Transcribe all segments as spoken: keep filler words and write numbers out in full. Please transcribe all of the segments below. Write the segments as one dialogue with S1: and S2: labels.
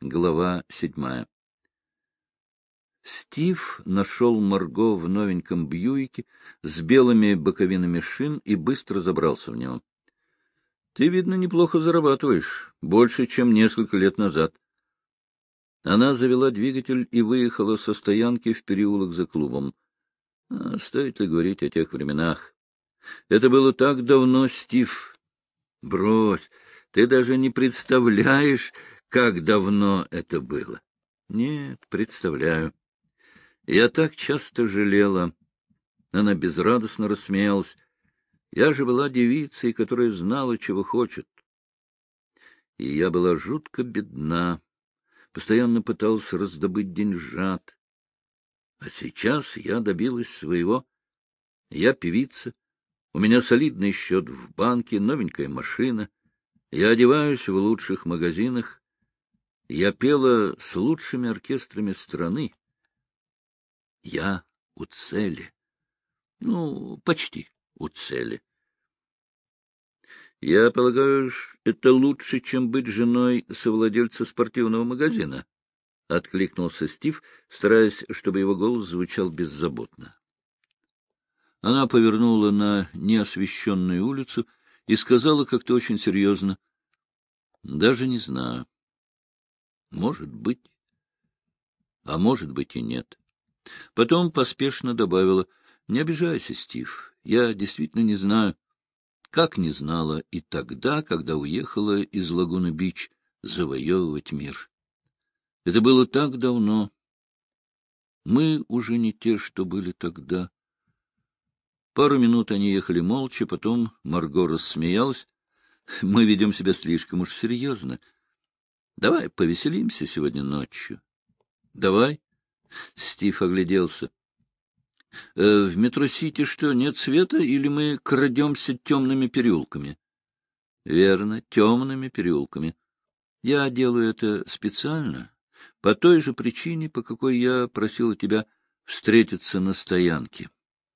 S1: Глава седьмая. Стив нашел Марго в новеньком Бьюике с белыми боковинами шин и быстро забрался в него. — Ты, видно, неплохо зарабатываешь, больше, чем несколько лет назад. Она завела двигатель и выехала со стоянки в переулок за клубом. А стоит ли говорить о тех временах? Это было так давно, Стив. Брось, ты даже не представляешь, как давно это было. Нет, представляю. Я так часто жалела. Она безрадостно рассмеялась. Я же была девицей, которая знала, чего хочет. И я была жутко бедна, постоянно пыталась раздобыть деньжат. А сейчас я добилась своего. Я певица, у меня солидный счет в банке, новенькая машина. Я одеваюсь в лучших магазинах. Я пела с лучшими оркестрами страны. Я у цели. Ну, почти у цели. Я полагаю, это лучше, чем быть женой совладельца спортивного магазина, — откликнулся Стив, стараясь, чтобы его голос звучал беззаботно. Она повернула на неосвещенную улицу и сказала как-то очень серьезно: — Даже не знаю. Может быть, а может быть и нет. Потом поспешно добавила: — Не обижайся, Стив, я действительно не знаю. Как не знала и тогда, когда уехала из Лагуна-Бич завоевывать мир. Это было так давно. Мы уже не те, что были тогда. Пару минут они ехали молча, потом Марго рассмеялась. Мы ведем себя слишком уж серьезно. Давай повеселимся сегодня ночью. Давай. Стив огляделся. Э, в метро-сити что, нет света, или мы крадемся темными переулками? Верно, темными переулками. Я делаю это специально, по той же причине, по какой я просила тебя встретиться на стоянке.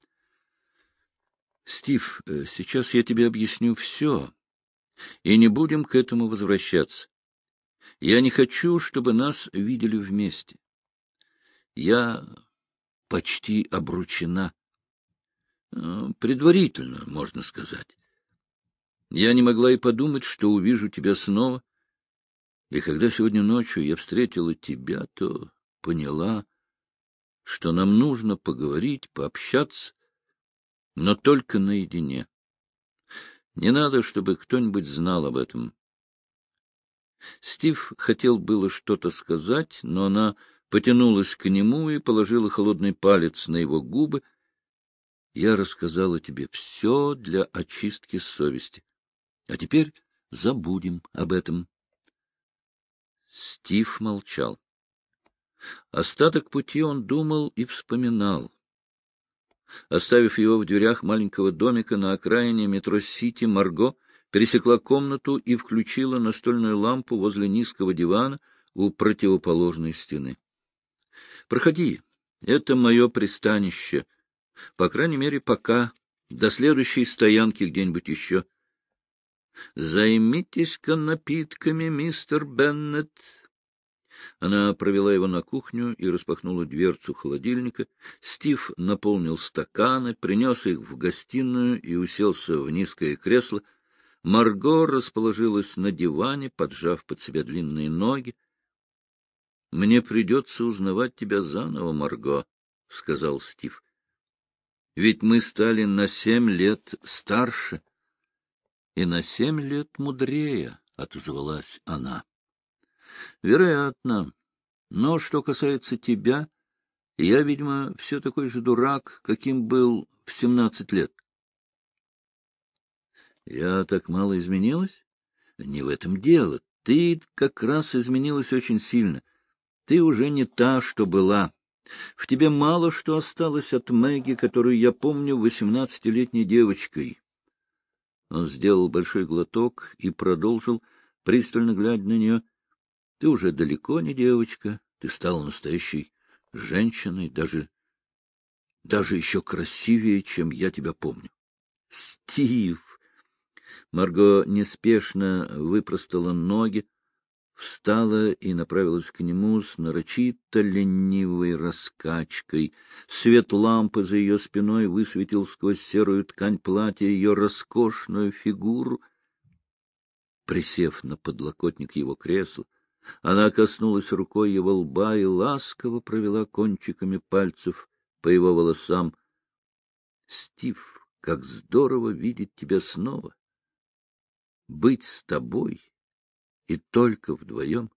S1: Стив, сейчас я тебе объясню все, и не будем к этому возвращаться. Я не хочу, чтобы нас видели вместе. Я почти обручена. Предварительно, можно сказать. Я не могла и подумать, что увижу тебя снова. И когда сегодня ночью я встретила тебя, то поняла, что нам нужно поговорить, пообщаться, но только наедине. Не надо, чтобы кто-нибудь знал об этом. Стив хотел было что-то сказать, но она потянулась к нему и положила холодный палец на его губы. Я рассказала тебе все для очистки совести. А теперь забудем об этом. Стив молчал. Остаток пути он думал и вспоминал. Оставив его в дверях маленького домика на окраине метро-сити, Марго пересекла комнату и включила настольную лампу возле низкого дивана у противоположной стены. — Проходи, это мое пристанище, по крайней мере, пока, до следующей стоянки где-нибудь еще. — Займитесь-ка напитками, мистер Беннет. Она провела его на кухню и распахнула дверцу холодильника. Стив наполнил стаканы, принес их в гостиную и уселся в низкое кресло. Марго расположилась на диване, поджав под себя длинные ноги. — Мне придется узнавать тебя заново, Марго, — сказал Стив. — Ведь мы стали на семь лет старше. — И на семь лет мудрее, — отозвалась она. — Вероятно. Но что касается тебя, я, видимо, все такой же дурак, каким был в семнадцать лет. Я так мало изменилась? Не в этом дело. Ты как раз изменилась очень сильно. Ты уже не та, что была. В тебе мало что осталось от Мэгги, которую я помню восемнадцатилетней девочкой. Он сделал большой глоток и продолжил, пристально глядя на нее. Ты уже далеко не девочка, ты стала настоящей женщиной, даже, даже еще красивее, чем я тебя помню. Стив! Марго неспешно выпростала ноги. встала и направилась к нему с нарочито ленивой раскачкой. Свет лампы за ее спиной высветил сквозь серую ткань платья ее роскошную фигуру. Присев на подлокотник его кресла, она коснулась рукой его лба и ласково провела кончиками пальцев по его волосам. — Стив, как здорово видеть тебя снова! Быть с тобой и только вдвоем.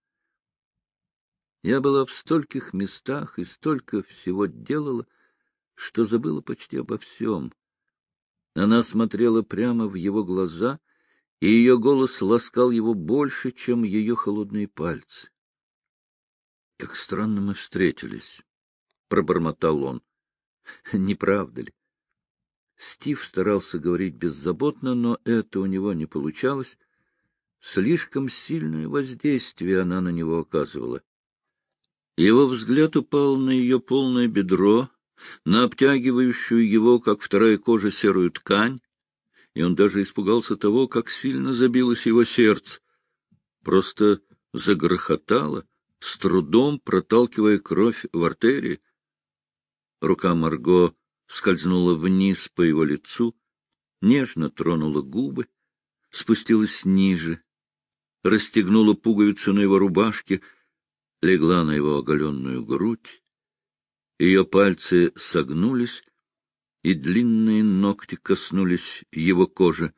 S1: Я была в стольких местах и столько всего делала, что забыла почти обо всем. Она смотрела прямо в его глаза, и ее голос ласкал его больше, чем ее холодные пальцы. — Как странно мы встретились, — пробормотал он. — Не правда ли? Стив старался говорить беззаботно, но это у него не получалось. Слишком сильное воздействие она на него оказывала. Его взгляд упал на ее полное бедро, на обтягивающую его, как вторая кожа, серую ткань, и он даже испугался того, как сильно забилось его сердце. Просто загрохотало, с трудом проталкивая кровь в артерии. Рука Марго скользнула вниз по его лицу, нежно тронула губы, спустилась ниже, расстегнула пуговицу на его рубашке, легла на его оголенную грудь. Ее пальцы согнулись, и длинные ногти коснулись его кожи.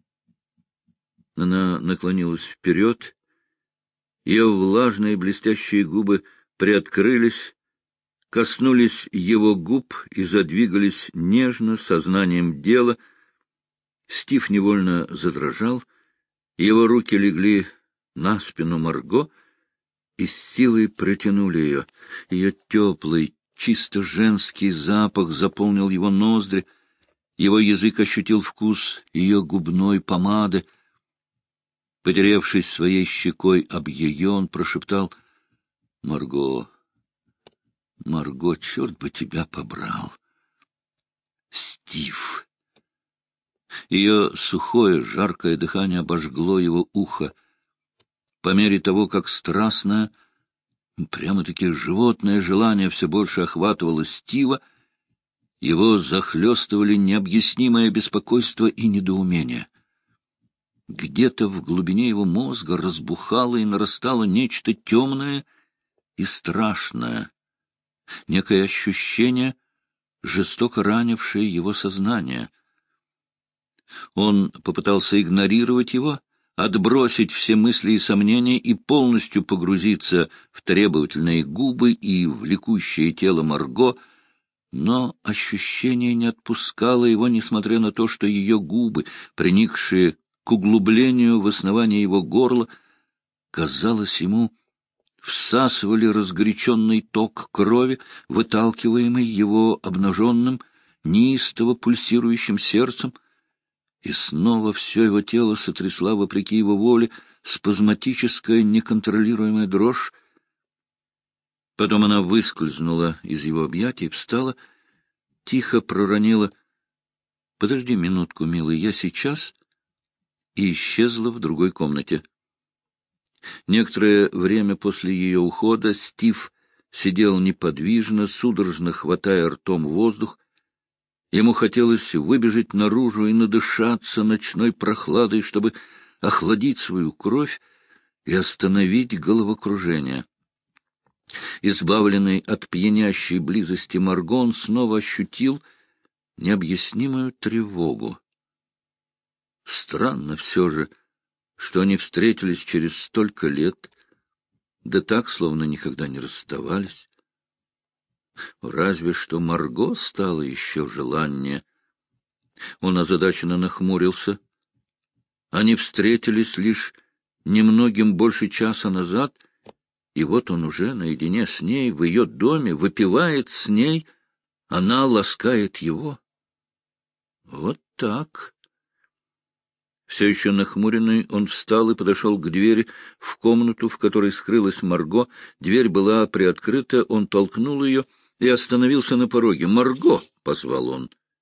S1: Она наклонилась вперед, ее влажные блестящие губы приоткрылись, коснулись его губ и задвигались нежно, сознанием дела. Стив невольно задрожал, его руки легли на спину Марго и с силой притянули ее. Ее теплый, чисто женский запах заполнил его ноздри, его язык ощутил вкус ее губной помады. Потеревшись своей щекой об ее, он прошептал: — Марго, Марго, черт бы тебя побрал! Стив! Ее сухое, жаркое дыхание обожгло его ухо. По мере того, как страстное, прямо-таки животное желание все больше охватывало Стива, его захлестывали необъяснимое беспокойство и недоумение. Где-то в глубине его мозга разбухало и нарастало нечто темное и страшное, некое ощущение, жестоко ранившее его сознание. Он попытался игнорировать его, отбросить все мысли и сомнения и полностью погрузиться в требовательные губы и влекущее тело Марго, но ощущение не отпускало его, несмотря на то, что ее губы, приникшие к углублению в основание его горла, казалось ему, всасывали разгоряченный ток крови, выталкиваемый его обнаженным, неистово пульсирующим сердцем, и снова все его тело сотрясла, вопреки его воле, спазматическая, неконтролируемая дрожь. Потом она выскользнула из его объятий, встала, тихо проронила: — Подожди минутку, милый, я сейчас... и исчезла в другой комнате. Некоторое время после ее ухода Стив сидел неподвижно, судорожно хватая ртом воздух. Ему хотелось выбежать наружу и надышаться ночной прохладой, чтобы охладить свою кровь и остановить головокружение. Избавленный от пьянящей близости Марго, он снова ощутил необъяснимую тревогу. Странно все же, что они встретились через столько лет, да так, словно никогда не расставались. Разве что Марго стало еще желаннее. Он озадаченно нахмурился. Они встретились лишь немногим больше часа назад, и вот он уже наедине с ней, в ее доме, выпивает с ней, она ласкает его. Вот так. Все еще нахмуренный, он встал и подошел к двери в комнату, в которой скрылась Марго. Дверь была приоткрыта, он толкнул ее и остановился на пороге. «Марго!» — позвал он.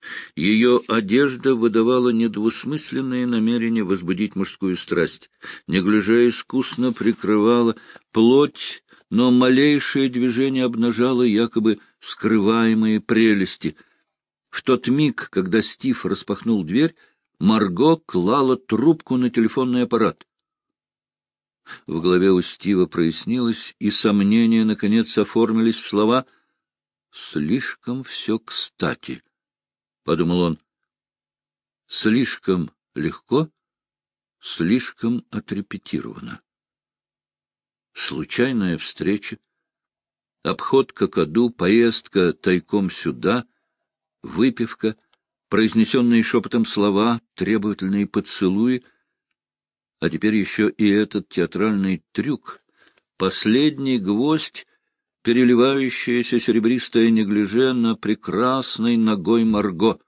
S1: Ее одежда выдавала недвусмысленное намерение возбудить мужскую страсть. Неглиже искусно прикрывала плоть, но малейшее движение обнажало якобы скрываемые прелести. В тот миг, когда Стив распахнул дверь, Марго клала трубку на телефонный аппарат. В голове у Стива прояснилось, и сомнения, наконец, оформились в слова «слишком все кстати», — подумал он. «Слишком легко, слишком отрепетировано». Случайная встреча, обход Кокоду, поездка тайком сюда, выпивка, произнесенные шепотом слова, требовательные поцелуи, а теперь еще и этот театральный трюк, последний гвоздь, переливающаяся серебристая неглиже на прекрасной ногой Марго.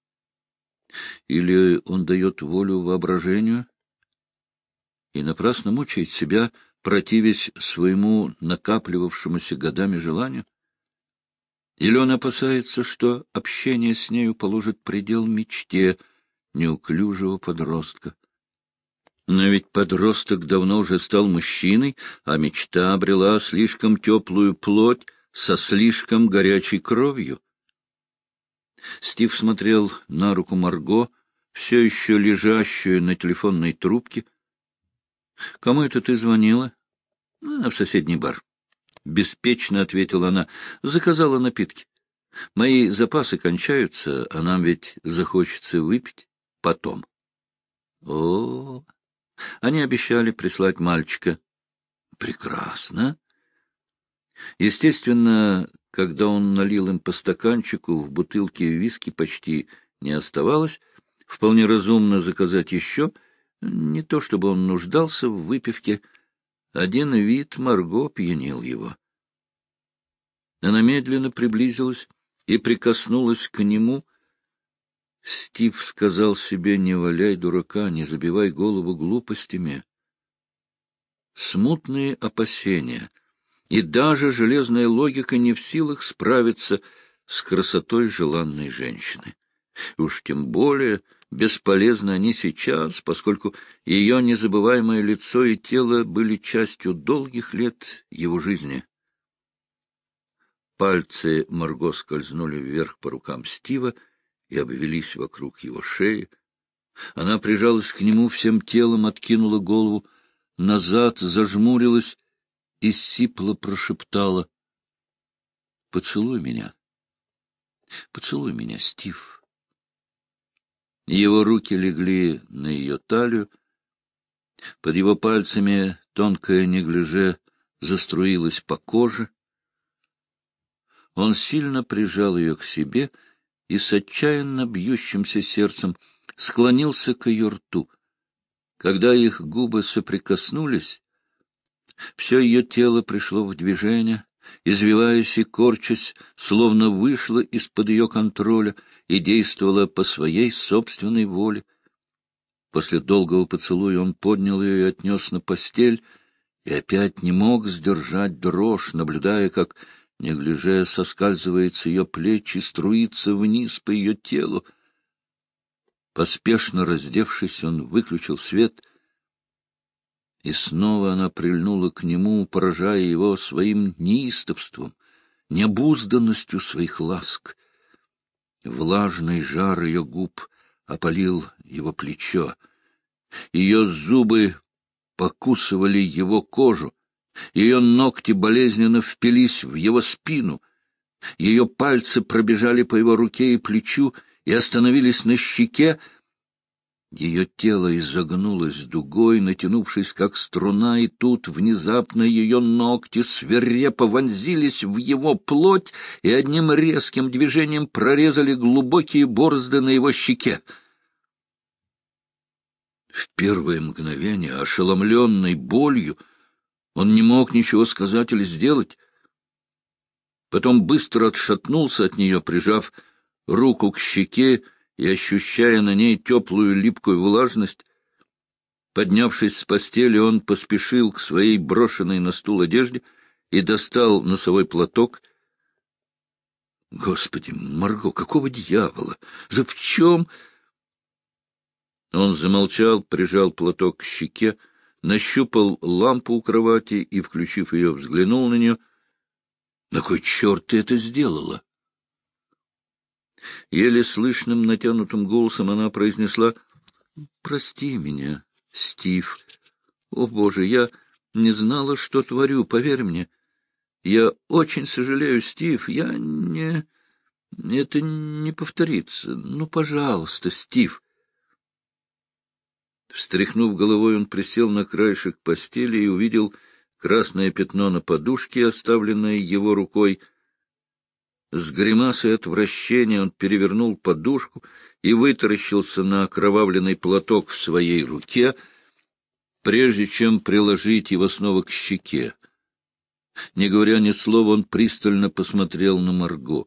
S1: Или он дает волю воображению и напрасно мучает себя, противясь своему накапливавшемуся годами желанию? Или он опасается, что общение с нею положит предел мечте неуклюжего подростка? Но ведь подросток давно уже стал мужчиной, а мечта обрела слишком теплую плоть со слишком горячей кровью. Стив смотрел на руку Марго, все еще лежащую на телефонной трубке. — Кому это ты звонила? — В соседний бар. — беспечно ответила она. — Заказала напитки. Мои запасы кончаются, а нам ведь захочется выпить потом. О, они обещали прислать мальчика. Прекрасно. Естественно, когда он налил им по стаканчику, в бутылке виски почти не оставалось. Вполне разумно заказать еще. Не то чтобы он нуждался в выпивке. Один вид Марго пьянил его. Она медленно приблизилась и прикоснулась к нему. Стив сказал себе: не валяй дурака, не забивай голову глупостями. Смутные опасения и даже железная логика не в силах справиться с красотой желанной женщины. Уж тем более бесполезны они сейчас, поскольку ее незабываемое лицо и тело были частью долгих лет его жизни. Пальцы Марго скользнули вверх по рукам Стива и обвелись вокруг его шеи. Она прижалась к нему всем телом, откинула голову назад, зажмурилась и сипло прошептала: — Поцелуй меня. Поцелуй меня, Стив. Его руки легли на ее талию. Под его пальцами тонкое неглиже заструилось по коже. Он сильно прижал ее к себе и с отчаянно бьющимся сердцем склонился к ее рту. Когда их губы соприкоснулись, все ее тело пришло в движение, извиваясь и корчась, словно вышло из-под ее контроля и действовало по своей собственной воле. После долгого поцелуя он поднял ее и отнес на постель, и опять не мог сдержать дрожь, наблюдая, как неглиже соскальзывает с ее плеч и струится вниз по ее телу. Поспешно раздевшись, он выключил свет, и снова она прильнула к нему, поражая его своим неистовством, необузданностью своих ласк. Влажный жар ее губ опалил его плечо. Ее зубы покусывали его кожу, ее ногти болезненно впились в его спину, ее пальцы пробежали по его руке и плечу и остановились на щеке. Ее тело изогнулось дугой, натянувшись как струна, и тут внезапно ее ногти свирепо вонзились в его плоть и одним резким движением прорезали глубокие борозды на его щеке. В первое мгновение, ошеломленный болью, он не мог ничего сказать или сделать. Потом быстро отшатнулся от нее, прижав руку к щеке и ощущая на ней теплую липкую влажность. Поднявшись с постели, он поспешил к своей брошенной на стул одежде и достал носовой платок. Господи, Марго, какого дьявола? Да в чем? Он замолчал, прижал платок к щеке, нащупал лампу у кровати и, включив ее, взглянул на нее. — На кой черт ты это сделала? Еле слышным натянутым голосом она произнесла: — Прости меня, Стив. О, Боже, я не знала, что творю, поверь мне. Я очень сожалею, Стив, я не... Это не повторится. Ну, пожалуйста, Стив. Встряхнув головой, он присел на краешек постели и увидел красное пятно на подушке, оставленное его рукой. С гримасой отвращения он перевернул подушку и вытаращился на окровавленный платок в своей руке, прежде чем приложить его снова к щеке. Не говоря ни слова, он пристально посмотрел на Марго.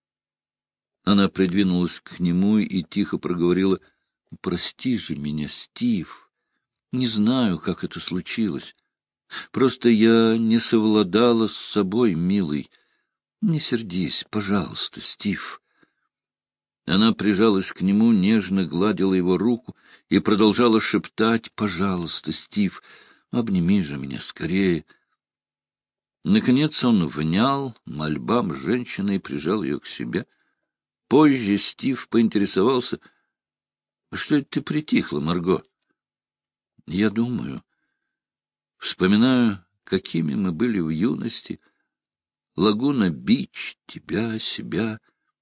S1: Она придвинулась к нему и тихо проговорила: — Прости же меня, Стив. Не знаю, как это случилось. Просто я не совладала с собой, милый. Не сердись, пожалуйста, Стив. Она прижалась к нему, нежно гладила его руку и продолжала шептать: — Пожалуйста, Стив, обними же меня скорее. Наконец он внял мольбам женщины и прижал ее к себе. Позже Стив поинтересовался: — Что это ты притихла, Марго? — Я думаю, вспоминаю, какими мы были в юности. Лагуна-Бич, тебя, себя.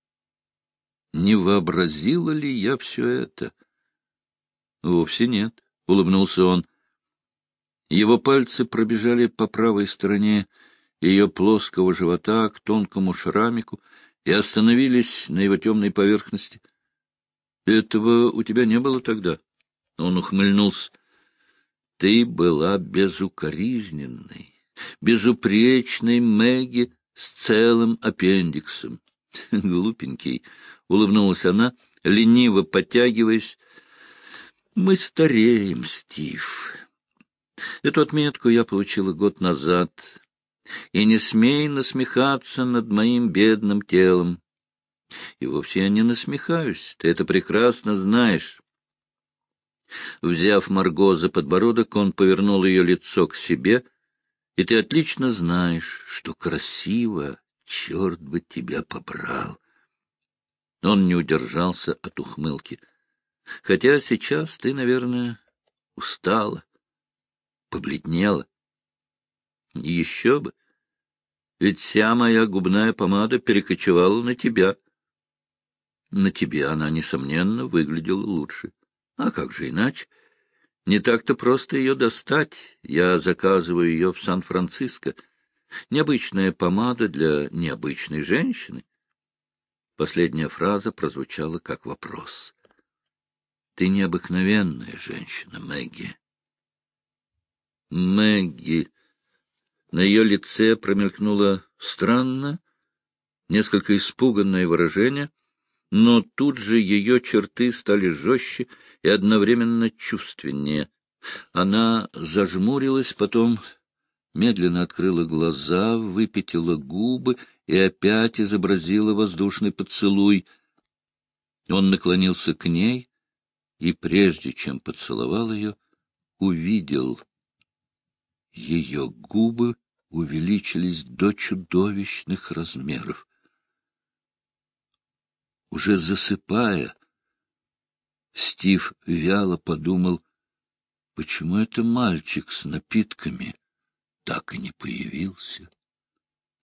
S1: Не вообразила ли я все это? — Вовсе нет, — улыбнулся он. Его пальцы пробежали по правой стороне ее плоского живота к тонкому шрамику и остановились на его темной поверхности. — Этого у тебя не было тогда? Он ухмыльнулся. — Ты была безукоризненной, безупречной Мэгги с целым аппендиксом. — Глупенький, — улыбнулась она, лениво подтягиваясь. — Мы стареем, Стив. Эту отметку я получила год назад. И не смей насмехаться над моим бедным телом. И вовсе я не насмехаюсь, ты это прекрасно знаешь. Взяв Марго за подбородок, он повернул ее лицо к себе, и ты отлично знаешь, что красиво, черт бы тебя побрал. Он не удержался от ухмылки. Хотя сейчас ты, наверное, устала, побледнела. Еще бы, ведь вся моя губная помада перекочевала на тебя. На тебе она, несомненно, выглядела лучше. А как же иначе? Не так-то просто ее достать. Я заказываю ее в Сан-Франциско. Необычная помада для необычной женщины. Последняя фраза прозвучала как вопрос. Ты необыкновенная женщина, Мэгги. Мэгги. На ее лице промелькнуло странно, несколько испуганное выражение, но тут же ее черты стали жестче и одновременно чувственнее. Она зажмурилась, потом медленно открыла глаза, выпятила губы и опять изобразила воздушный поцелуй. Он наклонился к ней и, прежде чем поцеловал ее, увидел. Ее губы увеличились до чудовищных размеров. Уже засыпая, Стив вяло подумал, почему это мальчик с напитками так и не появился.